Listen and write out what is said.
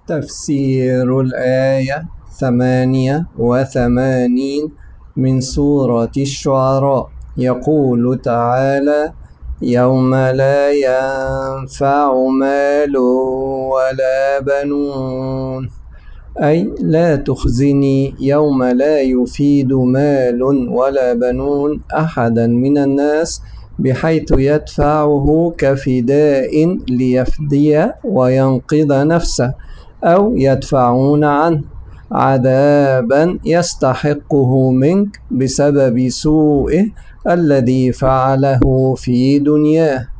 تفسير الآية 88 من سورة الشعراء. يقول تعالى: يوم لا ينفع مال ولا بنون، أي لا تخزني يوم لا يفيد مال ولا بنون أحدا من الناس، بحيث يدفعه كفداء ليفدي وينقذ نفسه، أو يدفعون عنه عذابا يستحقه منك بسبب سوءه الذي فعله في دنياه.